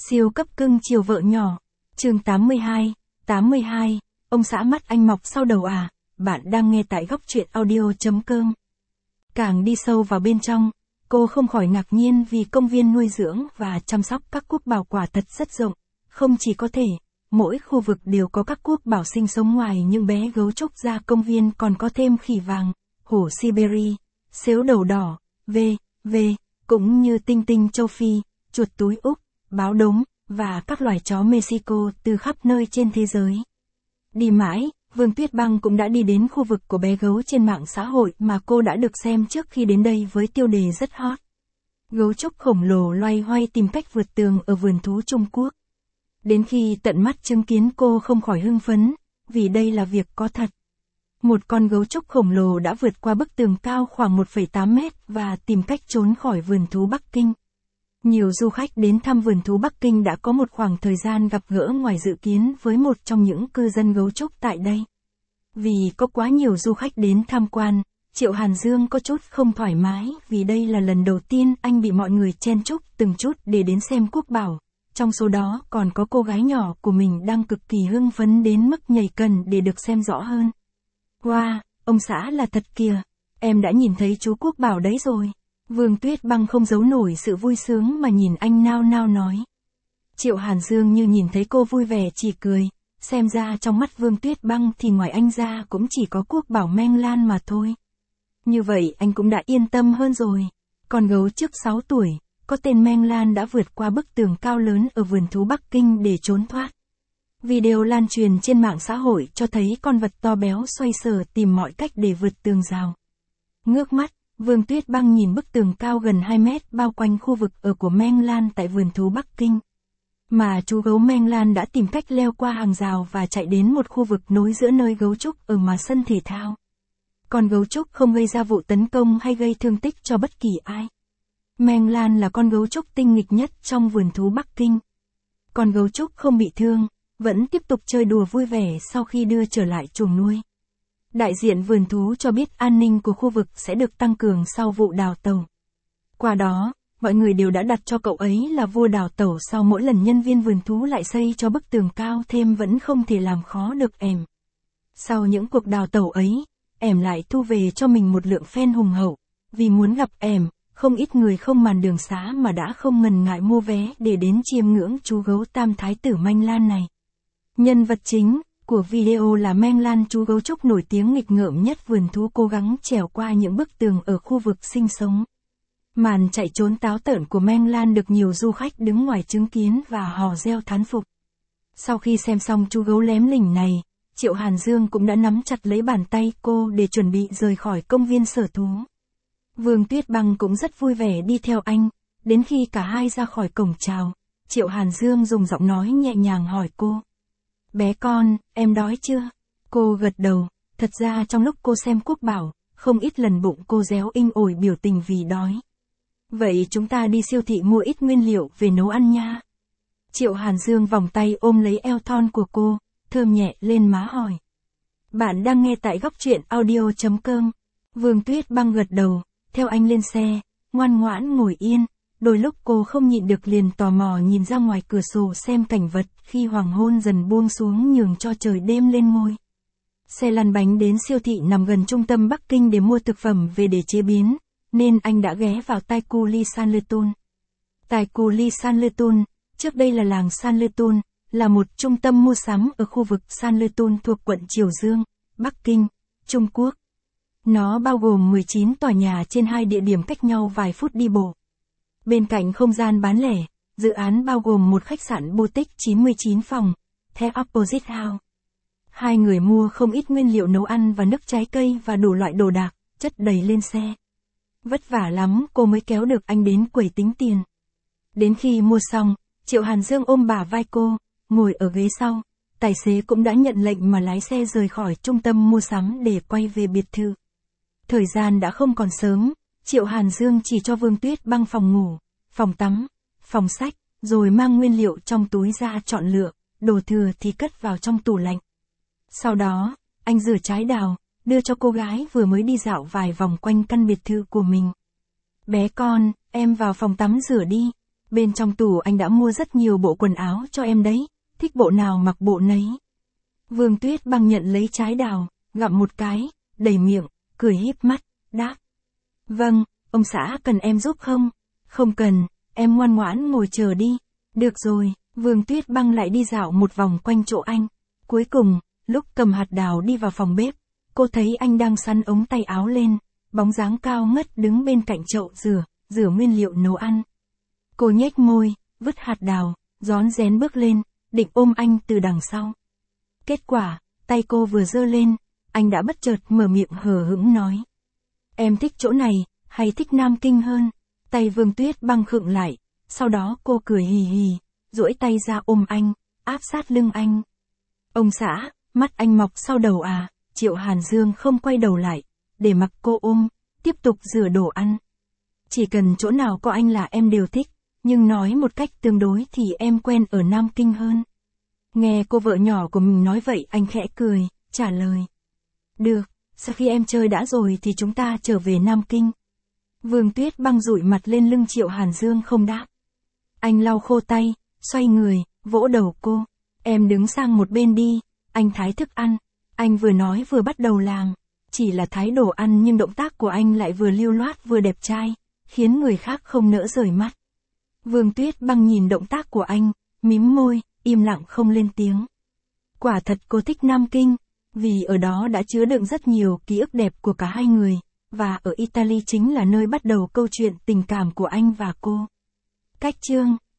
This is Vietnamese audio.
Siêu cấp cưng chiều vợ nhỏ. Chương 82, ông xã mắt anh mọc sau đầu à, bạn đang nghe tại góc truyện audio.com. Càng đi sâu vào bên trong, cô không khỏi ngạc nhiên vì công viên nuôi dưỡng và chăm sóc các quốc bảo quả thật rất rộng. Không chỉ có thể, mỗi khu vực đều có các quốc bảo sinh sống ngoài những bé gấu trúc ra công viên còn có thêm khỉ vàng, hổ Siberia, sếu đầu đỏ, cũng như tinh tinh châu Phi, chuột túi Úc, báo đốm, và các loài chó Mexico từ khắp nơi trên thế giới. Đi mãi, Vương Tuyết Băng cũng đã đi đến khu vực của bé gấu trên mạng xã hội mà cô đã được xem trước khi đến đây với tiêu đề rất hot. Gấu trúc khổng lồ loay hoay tìm cách vượt tường ở vườn thú Trung Quốc. Đến khi tận mắt chứng kiến cô không khỏi hưng phấn, vì đây là việc có thật. Một con gấu trúc khổng lồ đã vượt qua bức tường cao khoảng 1,8 mét và tìm cách trốn khỏi vườn thú Bắc Kinh. Nhiều du khách đến thăm vườn thú Bắc Kinh đã có một khoảng thời gian gặp gỡ ngoài dự kiến với một trong những cư dân gấu trúc tại đây. Vì có quá nhiều du khách đến tham quan, Triệu Hàn Dương có chút không thoải mái vì đây là lần đầu tiên anh bị mọi người chen chúc từng chút để đến xem quốc bảo. Trong số đó còn có cô gái nhỏ của mình đang cực kỳ hưng phấn đến mức nhảy cần để được xem rõ hơn. Wow, ông xã là thật kìa, em đã nhìn thấy chú quốc bảo đấy rồi. Vương Tuyết Băng không giấu nổi sự vui sướng mà nhìn anh nao nao nói. Triệu Hàn Dương như nhìn thấy cô vui vẻ chỉ cười, xem ra trong mắt Vương Tuyết Băng thì ngoài anh ra cũng chỉ có quốc bảo Meng Lan mà thôi. Như vậy anh cũng đã yên tâm hơn rồi. Con gấu trước 6 tuổi, có tên Meng Lan đã vượt qua bức tường cao lớn ở vườn thú Bắc Kinh để trốn thoát. Video lan truyền trên mạng xã hội cho thấy con vật to béo xoay sở tìm mọi cách để vượt tường rào. Ngước mắt, Vương Tuyết Băng nhìn bức tường cao gần 2 mét bao quanh khu vực ở của Meng Lan tại vườn thú Bắc Kinh. Mà chú gấu Meng Lan đã tìm cách leo qua hàng rào và chạy đến một khu vực nối giữa nơi gấu trúc ở mà sân thể thao. Con gấu trúc không gây ra vụ tấn công hay gây thương tích cho bất kỳ ai. Meng Lan là con gấu trúc tinh nghịch nhất trong vườn thú Bắc Kinh. Con gấu trúc không bị thương, vẫn tiếp tục chơi đùa vui vẻ sau khi đưa trở lại chuồng nuôi. Đại diện vườn thú cho biết an ninh của khu vực sẽ được tăng cường sau vụ đào tẩu. Qua đó, mọi người đều đã đặt cho cậu ấy là vua đào tẩu sau mỗi lần nhân viên vườn thú lại xây cho bức tường cao thêm vẫn không thể làm khó được em. Sau những cuộc đào tẩu ấy, em lại thu về cho mình một lượng fan hùng hậu. Vì muốn gặp em, không ít người không màn đường xá mà đã không ngần ngại mua vé để đến chiêm ngưỡng chú gấu tam thái tử Meng Lan này. Nhân vật chính của video là Meng Lan, chú gấu trúc nổi tiếng nghịch ngợm nhất vườn thú cố gắng trèo qua những bức tường ở khu vực sinh sống. Màn chạy trốn táo tợn của Meng Lan được nhiều du khách đứng ngoài chứng kiến và hò reo thán phục. Sau khi xem xong chú gấu lém lỉnh này, Triệu Hàn Dương cũng đã nắm chặt lấy bàn tay cô để chuẩn bị rời khỏi công viên sở thú. Vương Tuyết Băng cũng rất vui vẻ đi theo anh, đến khi cả hai ra khỏi cổng chào, Triệu Hàn Dương dùng giọng nói nhẹ nhàng hỏi cô. Bé con, em đói chưa? Cô gật đầu, thật ra trong lúc cô xem quốc bảo, không ít lần bụng cô réo inh ỏi biểu tình vì đói. Vậy chúng ta đi siêu thị mua ít nguyên liệu về nấu ăn nha. Triệu Hàn Dương vòng tay ôm lấy eo thon của cô, thơm nhẹ lên má hỏi. Bạn đang nghe tại góc truyện audio.com. Vương Tuyết Băng gật đầu, theo anh lên xe, ngoan ngoãn ngồi yên. Đôi lúc cô không nhịn được liền tò mò nhìn ra ngoài cửa sổ xem cảnh vật khi hoàng hôn dần buông xuống nhường cho trời đêm lên ngôi. Xe lăn bánh đến siêu thị nằm gần trung tâm Bắc Kinh để mua thực phẩm về để chế biến, nên anh đã ghé vào Taikoo Li Sanlitun. Taikoo Li Sanlitun, trước đây là làng Sanlitun, là một trung tâm mua sắm ở khu vực Sanlitun thuộc quận Triều Dương, Bắc Kinh, Trung Quốc. Nó bao gồm 19 tòa nhà trên 2 địa điểm cách nhau vài phút đi bộ. Bên cạnh không gian bán lẻ, dự án bao gồm một khách sạn boutique 99 phòng, The Opposite House. Hai người mua không ít nguyên liệu nấu ăn và nước trái cây và đủ loại đồ đạc, chất đầy lên xe. Vất vả lắm cô mới kéo được anh đến quầy tính tiền. Đến khi mua xong, Triệu Hàn Dương ôm bả vai cô, ngồi ở ghế sau, tài xế cũng đã nhận lệnh mà lái xe rời khỏi trung tâm mua sắm để quay về biệt thự. Thời gian đã không còn sớm. Triệu Hàn Dương chỉ cho Vương Tuyết Băng phòng ngủ, phòng tắm, phòng sách, rồi mang nguyên liệu trong túi ra chọn lựa, đồ thừa thì cất vào trong tủ lạnh. Sau đó, anh rửa trái đào, đưa cho cô gái vừa mới đi dạo vài vòng quanh căn biệt thự của mình. Bé con, em vào phòng tắm rửa đi. Bên trong tủ anh đã mua rất nhiều bộ quần áo cho em đấy, thích bộ nào mặc bộ nấy. Vương Tuyết Băng nhận lấy trái đào, gặm một cái, đầy miệng, cười híp mắt, đáp. Vâng, ông xã cần em giúp không? Không cần, em ngoan ngoãn ngồi chờ đi. Được rồi, Vương Tuyết Băng lại đi dạo một vòng quanh chỗ anh. Cuối cùng, lúc cầm hạt đào đi vào phòng bếp, cô thấy anh đang xắn ống tay áo lên, bóng dáng cao ngất đứng bên cạnh chậu rửa nguyên liệu nấu ăn. Cô nhếch môi, vứt hạt đào, rón rén bước lên, định ôm anh từ đằng sau. Kết quả, tay cô vừa giơ lên, anh đã bất chợt mở miệng hờ hững nói. Em thích chỗ này, hay thích Nam Kinh hơn? Tay Vương Tuyết Băng khựng lại, sau đó cô cười hì hì, duỗi tay ra ôm anh, áp sát lưng anh. Ông xã, mắt anh mọc sau đầu à? Triệu Hàn Dương không quay đầu lại, để mặc cô ôm, tiếp tục rửa đồ ăn. Chỉ cần chỗ nào có anh là em đều thích, nhưng nói một cách tương đối thì em quen ở Nam Kinh hơn. Nghe cô vợ nhỏ của mình nói vậy anh khẽ cười, trả lời. Được, sau khi em chơi đã rồi thì chúng ta trở về Nam Kinh. Vương Tuyết Băng dụi mặt lên lưng Triệu Hàn Dương không đáp. Anh lau khô tay, xoay người, vỗ đầu cô. Em đứng sang một bên đi, anh thái thức ăn. Anh vừa nói vừa bắt đầu làm. Chỉ là thái đồ ăn nhưng động tác của anh lại vừa lưu loát vừa đẹp trai, khiến người khác không nỡ rời mắt. Vương Tuyết Băng nhìn động tác của anh, mím môi, im lặng không lên tiếng. Quả thật cô thích Nam Kinh, vì ở đó đã chứa đựng rất nhiều ký ức đẹp của cả hai người, và ở Italy chính là nơi bắt đầu câu chuyện tình cảm của anh và cô. Cách chương